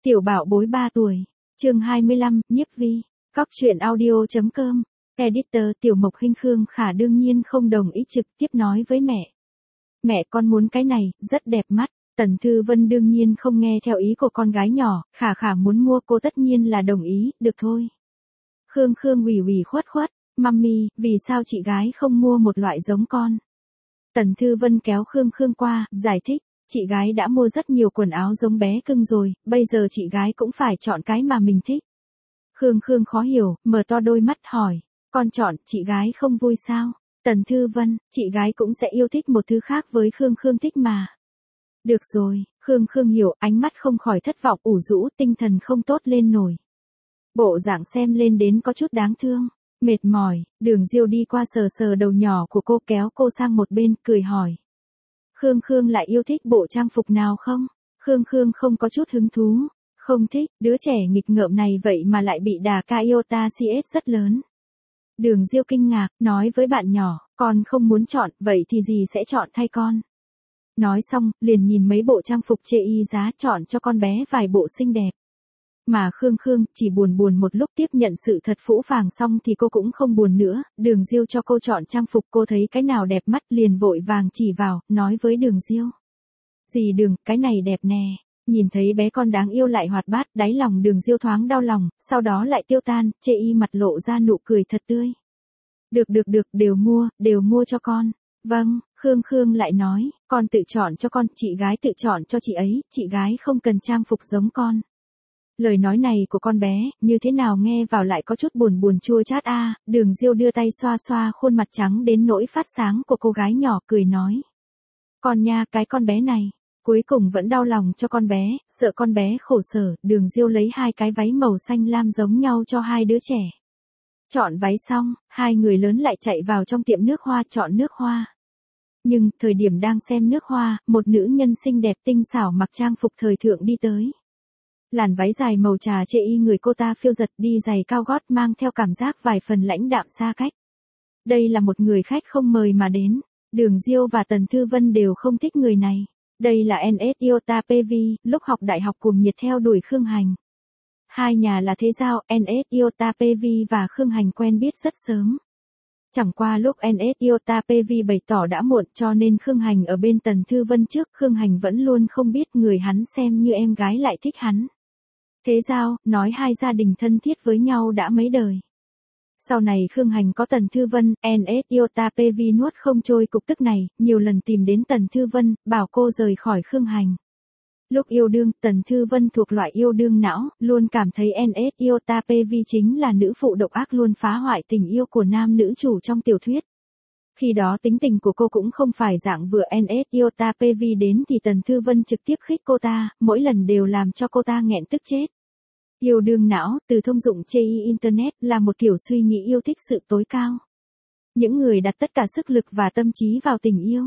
Tiểu bảo bối 3 tuổi. Chương 25, Nhiếp Vi. Cóc truyện audio.com. Editor Tiểu Mộc Hinh Khương Khả đương nhiên không đồng ý trực tiếp nói với mẹ. Mẹ con muốn cái này, rất đẹp mắt. Tần Thư Vân đương nhiên không nghe theo ý của con gái nhỏ, Khả muốn mua cô tất nhiên là đồng ý, được thôi. Khương ủy khuất, mummy, vì sao chị gái không mua một loại giống con? Tần Thư Vân kéo Khương qua, giải thích, chị gái đã mua rất nhiều quần áo giống bé cưng rồi, bây giờ chị gái cũng phải chọn cái mà mình thích. Khương khó hiểu, mở to đôi mắt hỏi, con chọn, chị gái không vui sao? Tần Thư Vân, chị gái cũng sẽ yêu thích một thứ khác với Khương thích mà. Được rồi, Khương hiểu, ánh mắt không khỏi thất vọng ủ rũ, tinh thần không tốt lên nổi. Bộ dạng xem lên đến có chút đáng thương, mệt mỏi, Đường Diêu đi qua sờ đầu nhỏ của cô kéo cô sang một bên, cười hỏi. Khương lại yêu thích bộ trang phục nào không? Khương không có chút hứng thú, không thích, đứa trẻ nghịch ngợm này vậy mà lại bị đà ca iota CS rất lớn. Đường Diêu kinh ngạc, nói với bạn nhỏ, con không muốn chọn, vậy thì gì sẽ chọn thay con? Nói xong, liền nhìn mấy bộ trang phục chê y giá chọn cho con bé vài bộ xinh đẹp. Mà Khương chỉ buồn một lúc tiếp nhận sự thật phũ phàng xong thì cô cũng không buồn nữa, Đường Diêu cho cô chọn trang phục cô thấy cái nào đẹp mắt liền vội vàng chỉ vào, nói với Đường Diêu. Dì Đường, cái này đẹp nè. Nhìn thấy bé con đáng yêu lại hoạt bát, đáy lòng Đường Diêu thoáng đau lòng, sau đó lại tiêu tan, chê y mặt lộ ra nụ cười thật tươi. Được, đều mua cho con. Vâng, Khương lại nói, con tự chọn cho con, chị gái tự chọn cho chị ấy, chị gái không cần trang phục giống con. Lời nói này của con bé, như thế nào nghe vào lại có chút buồn chua chát a. Đường Diêu đưa tay xoa khuôn mặt trắng đến nỗi phát sáng của cô gái nhỏ, cười nói. Con nha, cái con bé này, cuối cùng vẫn đau lòng cho con bé, sợ con bé khổ sở, Đường Diêu lấy 2 cái váy màu xanh lam giống nhau cho 2 đứa trẻ. Chọn váy xong, 2 người lớn lại chạy vào trong tiệm nước hoa chọn nước hoa. Nhưng, thời điểm đang xem nước hoa, một nữ nhân xinh đẹp tinh xảo mặc trang phục thời thượng đi tới. Làn váy dài màu trà chê y người cô ta phiêu giật, đi giày cao gót mang theo cảm giác vài phần lãnh đạm xa cách. Đây là một người khách không mời mà đến. Đường Diêu và Tần Thư Vân đều không thích người này. Đây là NS Iota PV, lúc học đại học cuồng nhiệt theo đuổi Khương Hành. Hai nhà là thế giao, NS Iota PV và Khương Hành quen biết rất sớm. Chẳng qua lúc NS Iota PV bày tỏ đã muộn cho nên Khương Hành ở bên Tần Thư Vân trước, Khương Hành vẫn luôn không biết người hắn xem như em gái lại thích hắn. Thế giao, nói hai gia đình thân thiết với nhau đã mấy đời. Sau này Khương Hành có Tần Thư Vân, NS Iota PV nuốt không trôi cục tức này, nhiều lần tìm đến Tần Thư Vân, bảo cô rời khỏi Khương Hành. Lúc yêu đương, Tần Thư Vân thuộc loại yêu đương não, luôn cảm thấy NS Iota PV chính là nữ phụ độc ác luôn phá hoại tình yêu của nam nữ chủ trong tiểu thuyết. Khi đó tính tình của cô cũng không phải dạng vừa NS Iota PV đến thì Tần Thư Vân trực tiếp khích cô ta, mỗi lần đều làm cho cô ta nghẹn tức chết. Yêu đương não, từ thông dụng chê y Internet là một kiểu suy nghĩ yêu thích sự tối cao. Những người đặt tất cả sức lực và tâm trí vào tình yêu.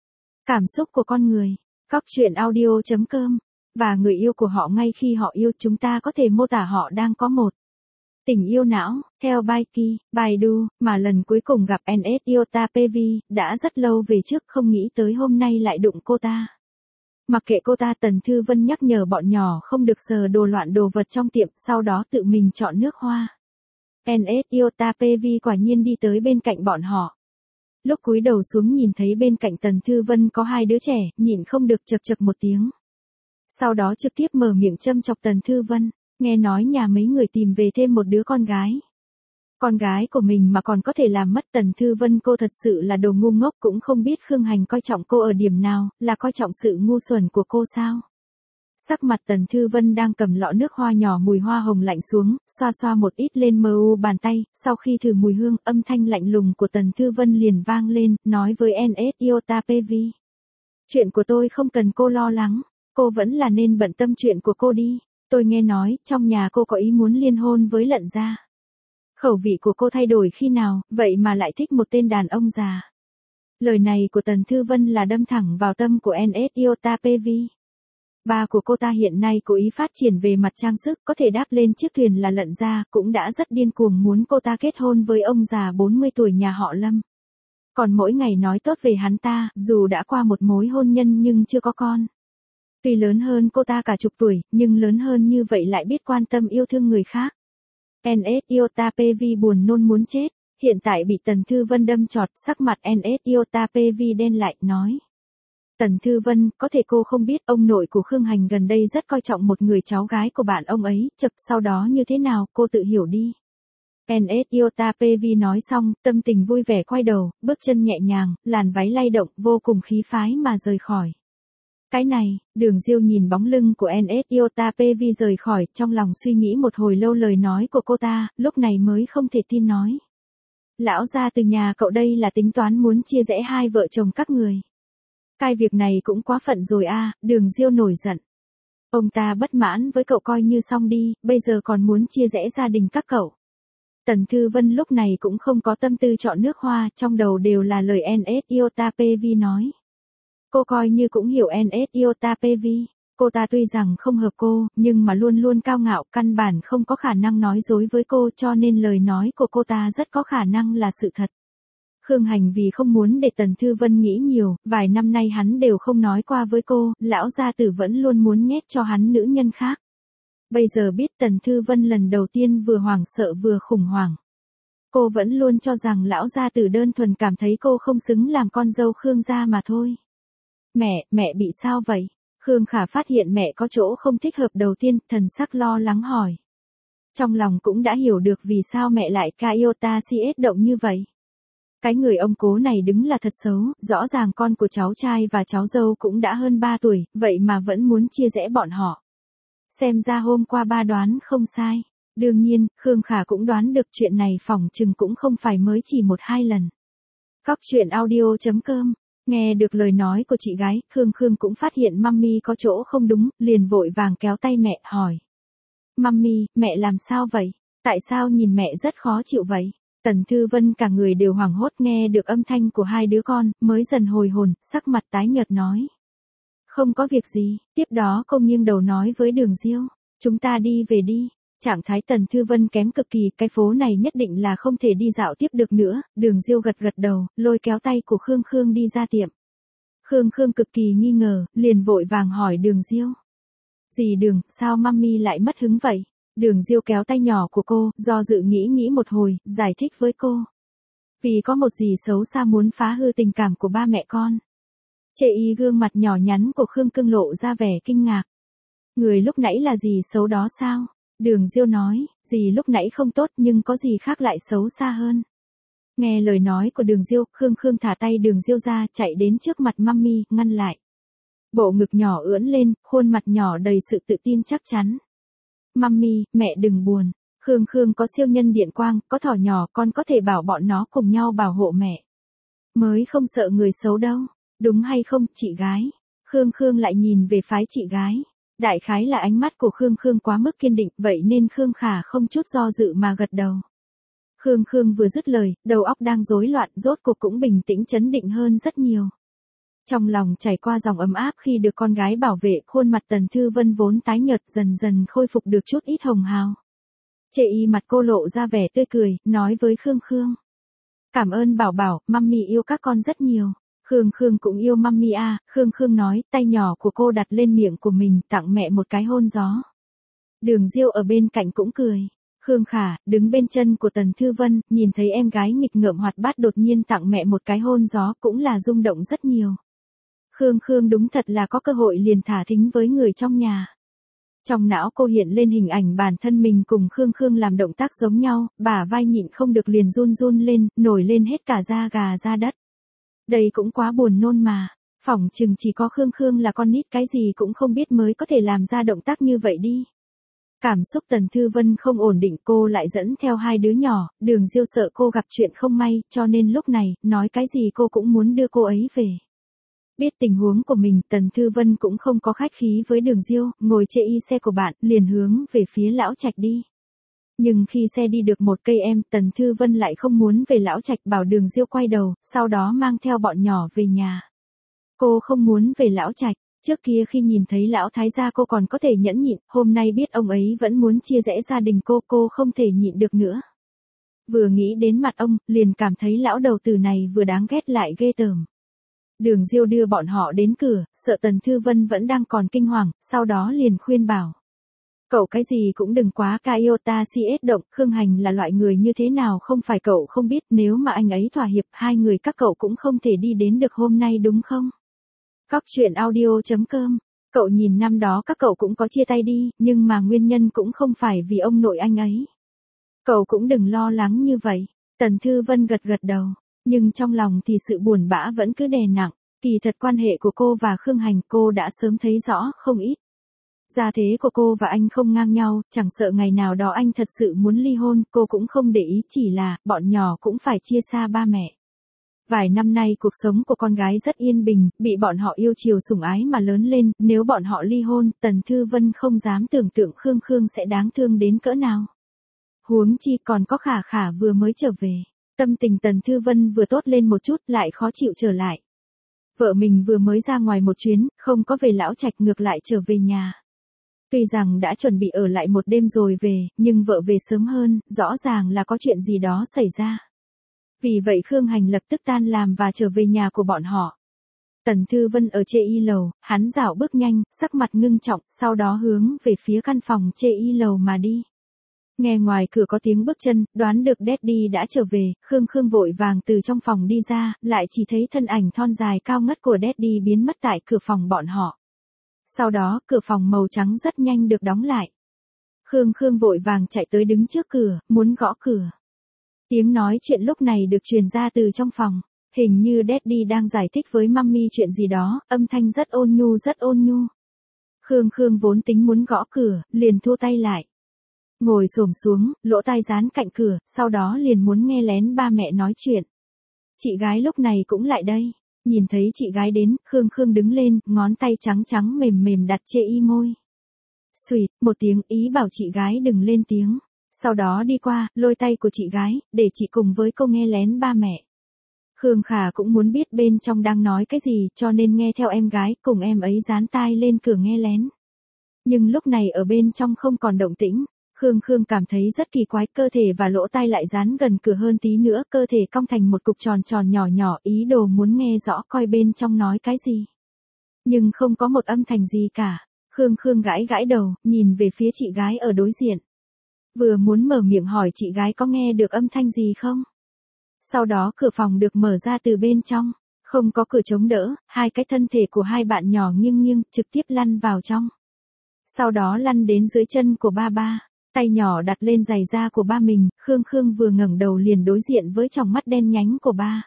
Cảm xúc của con người. Cóc truyện audio.com. Và người yêu của họ ngay khi họ yêu chúng ta có thể mô tả họ đang có một tình yêu não, theo Baidu, mà lần cuối cùng gặp NS Iota PV, đã rất lâu về trước không nghĩ tới hôm nay lại đụng cô ta. Mặc kệ cô ta, Tần Thư Vân nhắc nhở bọn nhỏ không được sờ đồ vật trong tiệm, sau đó tự mình chọn nước hoa. NS Iota PV quả nhiên đi tới bên cạnh bọn họ. Lúc cúi đầu xuống nhìn thấy bên cạnh Tần Thư Vân có 2 đứa trẻ, nhịn không được chậc một tiếng. Sau đó trực tiếp mở miệng châm chọc Tần Thư Vân, nghe nói nhà mấy người tìm về thêm một đứa con gái. Con gái của mình mà còn có thể làm mất Tần Thư Vân, cô thật sự là đồ ngu ngốc, cũng không biết Khương Hành coi trọng cô ở điểm nào, là coi trọng sự ngu xuẩn của cô sao? Sắc mặt Tần Thư Vân đang cầm lọ nước hoa nhỏ mùi hoa hồng lạnh xuống, xoa một ít lên mu bàn tay, sau khi thử mùi hương, âm thanh lạnh lùng của Tần Thư Vân liền vang lên, nói với NS Iota PV. Chuyện của tôi không cần cô lo lắng, cô vẫn là nên bận tâm chuyện của cô đi, tôi nghe nói, trong nhà cô có ý muốn liên hôn với Lận gia. Khẩu vị của cô thay đổi khi nào, vậy mà lại thích một tên đàn ông già. Lời này của Tần Thư Vân là đâm thẳng vào tâm của NS Iota PV. Ba của cô ta hiện nay cố ý phát triển về mặt trang sức, có thể đáp lên chiếc thuyền là Lận gia, cũng đã rất điên cuồng muốn cô ta kết hôn với ông già 40 tuổi nhà họ Lâm. Còn mỗi ngày nói tốt về hắn ta, dù đã qua một mối hôn nhân nhưng chưa có con. Tuy lớn hơn cô ta cả chục tuổi, nhưng lớn hơn như vậy lại biết quan tâm yêu thương người khác. NS Iota PV buồn nôn muốn chết, hiện tại bị Tần Thư Vân đâm chọt, sắc mặt NS Iota PV đen lại, nói. Tần Thư Vân, có thể cô không biết ông nội của Khương Hành gần đây rất coi trọng một người cháu gái của bạn ông ấy, chập sau đó như thế nào, cô tự hiểu đi. NS Iota PV nói xong, tâm tình vui vẻ quay đầu, bước chân nhẹ nhàng, làn váy lay động, vô cùng khí phái mà rời khỏi. Cái này, Đường Diêu nhìn bóng lưng của NS Iota PV rời khỏi, trong lòng suy nghĩ một hồi lâu lời nói của cô ta, lúc này mới không thể tin nói. Lão gia từ nhà cậu đây là tính toán muốn chia rẽ hai vợ chồng các người. Cái việc này cũng quá phận rồi a, Đường Diêu nổi giận. Ông ta bất mãn với cậu coi như xong đi, bây giờ còn muốn chia rẽ gia đình các cậu. Tần Thư Vân lúc này cũng không có tâm tư chọn nước hoa, trong đầu đều là lời NS Iota PV nói. Cô coi như cũng hiểu NS Iota PV, cô ta tuy rằng không hợp cô, nhưng mà luôn luôn cao ngạo, căn bản không có khả năng nói dối với cô, cho nên lời nói của cô ta rất có khả năng là sự thật. Khương Hành vì không muốn để Tần Thư Vân nghĩ nhiều, vài năm nay hắn đều không nói qua với cô, lão gia tử vẫn luôn muốn nhét cho hắn nữ nhân khác. Bây giờ biết Tần Thư Vân lần đầu tiên vừa hoảng sợ vừa khủng hoảng. Cô vẫn luôn cho rằng lão gia tử đơn thuần cảm thấy cô không xứng làm con dâu Khương gia mà thôi. Mẹ bị sao vậy? Khương Khả phát hiện mẹ có chỗ không thích hợp đầu tiên, thần sắc lo lắng hỏi. Trong lòng cũng đã hiểu được vì sao mẹ lại ca Iota CS động như vậy. Cái người ông cố này đứng là thật xấu, rõ ràng con của cháu trai và cháu dâu cũng đã hơn 3 tuổi, vậy mà vẫn muốn chia rẽ bọn họ. Xem ra hôm qua ba đoán không sai. Đương nhiên, Khương Khả cũng đoán được chuyện này phỏng chừng cũng không phải mới chỉ 1-2 lần. Cóc truyện audio.com. Nghe được lời nói của chị gái, Khương cũng phát hiện Mummy có chỗ không đúng, liền vội vàng kéo tay mẹ, hỏi. Mummy, mẹ làm sao vậy? Tại sao nhìn mẹ rất khó chịu vậy? Tần Thư Vân cả người đều hoảng hốt nghe được âm thanh của hai đứa con, mới dần hồi hồn, sắc mặt tái nhợt nói. Không có việc gì, tiếp đó cô nghiêng đầu nói với Đường Diêu. Chúng ta đi về đi. Trạng thái Tần Thư Vân kém cực kỳ, cái phố này nhất định là không thể đi dạo tiếp được nữa, Đường Diêu gật đầu, lôi kéo tay của Khương đi ra tiệm. Khương cực kỳ nghi ngờ, liền vội vàng hỏi Đường Diêu. Dì Đường, sao Mummy lại mất hứng vậy? Đường Diêu kéo tay nhỏ của cô, do dự nghĩ một hồi, giải thích với cô. Vì có một dì xấu xa muốn phá hư tình cảm của ba mẹ con. Chệ y gương mặt nhỏ nhắn của Khương Cưng lộ ra vẻ kinh ngạc. Người lúc nãy là dì xấu đó sao? Đường Diêu nói, dì lúc nãy không tốt nhưng có gì khác lại xấu xa hơn. Nghe lời nói của Đường Diêu, Khương thả tay Đường Diêu ra, chạy đến trước mặt Mummy, ngăn lại. Bộ ngực nhỏ ưỡn lên, khuôn mặt nhỏ đầy sự tự tin chắc chắn. Mummy, mẹ đừng buồn. Khương có siêu nhân điện quang, có thỏ nhỏ, con có thể bảo bọn nó cùng nhau bảo hộ mẹ. Mới không sợ người xấu đâu. Đúng hay không, chị gái? Khương lại nhìn về phái chị gái. Đại khái là ánh mắt của Khương quá mức kiên định, vậy nên Khương Khả không chút do dự mà gật đầu. Khương vừa dứt lời, đầu óc đang rối loạn, rốt cuộc cũng bình tĩnh chấn định hơn rất nhiều. Trong lòng chảy qua dòng ấm áp khi được con gái bảo vệ, khuôn mặt Tần Thư Vân vốn tái nhợt dần khôi phục được chút ít hồng hào. Chệ y mặt cô lộ ra vẻ tươi cười, nói với Khương. Cảm ơn bảo, Mummy yêu các con rất nhiều. Khương cũng yêu Mummy à, Khương nói, tay nhỏ của cô đặt lên miệng của mình, tặng mẹ một cái hôn gió. Đường Diêu ở bên cạnh cũng cười. Khương Khả, đứng bên chân của Tần Thư Vân, nhìn thấy em gái nghịch ngợm hoạt bát đột nhiên tặng mẹ một cái hôn gió cũng là rung động rất nhiều. Khương đúng thật là có cơ hội liền thả thính với người trong nhà. Trong não cô hiện lên hình ảnh bản thân mình cùng Khương làm động tác giống nhau, bả vai nhịn không được liền run lên, nổi lên hết cả da gà da đất. Đây cũng quá buồn nôn mà, phỏng chừng chỉ có Khương là con nít cái gì cũng không biết mới có thể làm ra động tác như vậy đi. Cảm xúc Tần Thư Vân không ổn định, cô lại dẫn theo hai đứa nhỏ, Đường Diêu sợ cô gặp chuyện không may, cho nên lúc này, nói cái gì cô cũng muốn đưa cô ấy về. Biết tình huống của mình, Tần Thư Vân cũng không có khách khí với Đường Diêu, ngồi chệ y xe của bạn, liền hướng về phía lão trạch đi. Nhưng khi xe đi được một cây Tần Thư Vân lại không muốn về lão trạch, bảo Đường Diêu quay đầu, sau đó mang theo bọn nhỏ về nhà. Cô không muốn về lão trạch, trước kia khi nhìn thấy lão thái gia cô còn có thể nhẫn nhịn, hôm nay biết ông ấy vẫn muốn chia rẽ gia đình cô không thể nhịn được nữa. Vừa nghĩ đến mặt ông, liền cảm thấy lão đầu tử này vừa đáng ghét lại ghê tởm. Đường Diêu đưa bọn họ đến cửa, sợ Tần Thư Vân vẫn đang còn kinh hoàng, sau đó liền khuyên bảo. Cậu cái gì cũng đừng quá iota cs động, Khương Hành là loại người như thế nào không phải cậu không biết, nếu mà anh ấy thỏa hiệp, hai người các cậu cũng không thể đi đến được hôm nay đúng không? Cóc truyện audio.com. Cậu nhìn năm đó các cậu cũng có chia tay đi, nhưng mà nguyên nhân cũng không phải vì ông nội anh ấy. Cậu cũng đừng lo lắng như vậy. Tần Thư Vân gật gật đầu, nhưng trong lòng thì sự buồn bã vẫn cứ đè nặng. Kỳ thật quan hệ của cô và Khương Hành cô đã sớm thấy rõ không ít. Gia thế của cô và anh không ngang nhau, chẳng sợ ngày nào đó anh thật sự muốn ly hôn, cô cũng không để ý, chỉ là bọn nhỏ cũng phải chia xa ba mẹ. Vài năm nay cuộc sống của con gái rất yên bình, bị bọn họ yêu chiều sủng ái mà lớn lên, nếu bọn họ ly hôn, Tần Thư Vân không dám tưởng tượng Khương sẽ đáng thương đến cỡ nào. Huống chi còn có Khả Khả vừa mới trở về, tâm tình Tần Thư Vân vừa tốt lên một chút lại khó chịu trở lại. Vợ mình vừa mới ra ngoài một chuyến, không có về lão trạch ngược lại trở về nhà. Tuy rằng đã chuẩn bị ở lại một đêm rồi về, nhưng vợ về sớm hơn, rõ ràng là có chuyện gì đó xảy ra. Vì vậy Khương Hành lập tức tan làm và trở về nhà của bọn họ. Tần Thư Vân ở chê y lầu, hắn dạo bước nhanh, sắc mặt ngưng trọng, sau đó hướng về phía căn phòng chê y lầu mà đi. Nghe ngoài cửa có tiếng bước chân, đoán được Daddy đã trở về, Khương vội vàng từ trong phòng đi ra, lại chỉ thấy thân ảnh thon dài cao ngất của Daddy biến mất tại cửa phòng bọn họ. Sau đó, cửa phòng màu trắng rất nhanh được đóng lại. Khương vội vàng chạy tới đứng trước cửa, muốn gõ cửa. Tiếng nói chuyện lúc này được truyền ra từ trong phòng. Hình như Daddy đang giải thích với Mummy chuyện gì đó, âm thanh rất ôn nhu. Khương vốn tính muốn gõ cửa, liền thu tay lại. Ngồi xổm xuống, lỗ tai dán cạnh cửa, sau đó liền muốn nghe lén ba mẹ nói chuyện. Chị gái lúc này cũng lại đây. Nhìn thấy chị gái đến, Khương đứng lên, ngón tay trắng mềm đặt chê y môi. Xùyt, một tiếng ý bảo chị gái đừng lên tiếng. Sau đó đi qua, lôi tay của chị gái, để chị cùng với cô nghe lén ba mẹ. Khương Khả cũng muốn biết bên trong đang nói cái gì, cho nên nghe theo em gái, cùng em ấy dán tai lên cửa nghe lén. Nhưng lúc này ở bên trong không còn động tĩnh. Khương cảm thấy rất kỳ quái, cơ thể và lỗ tai lại dán gần cửa hơn tí nữa, cơ thể cong thành một cục tròn nhỏ, ý đồ muốn nghe rõ coi bên trong nói cái gì. Nhưng không có một âm thanh gì cả. Khương gãi đầu, nhìn về phía chị gái ở đối diện. Vừa muốn mở miệng hỏi chị gái có nghe được âm thanh gì không? Sau đó cửa phòng được mở ra từ bên trong, không có cửa chống đỡ, hai cái thân thể của hai bạn nhỏ nghiêng, trực tiếp lăn vào trong. Sau đó lăn đến dưới chân của ba. Tay nhỏ đặt lên giày da của ba mình, Khương vừa ngẩng đầu liền đối diện với tròng mắt đen nhánh của ba.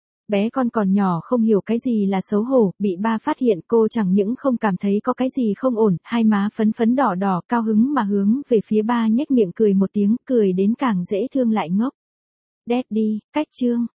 Bé con còn nhỏ không hiểu cái gì là xấu hổ, bị ba phát hiện cô chẳng những không cảm thấy có cái gì không ổn, hai má phấn đỏ, cao hứng mà hướng về phía ba nhếch miệng cười một tiếng, cười đến càng dễ thương lại ngốc. Daddy, cách chương.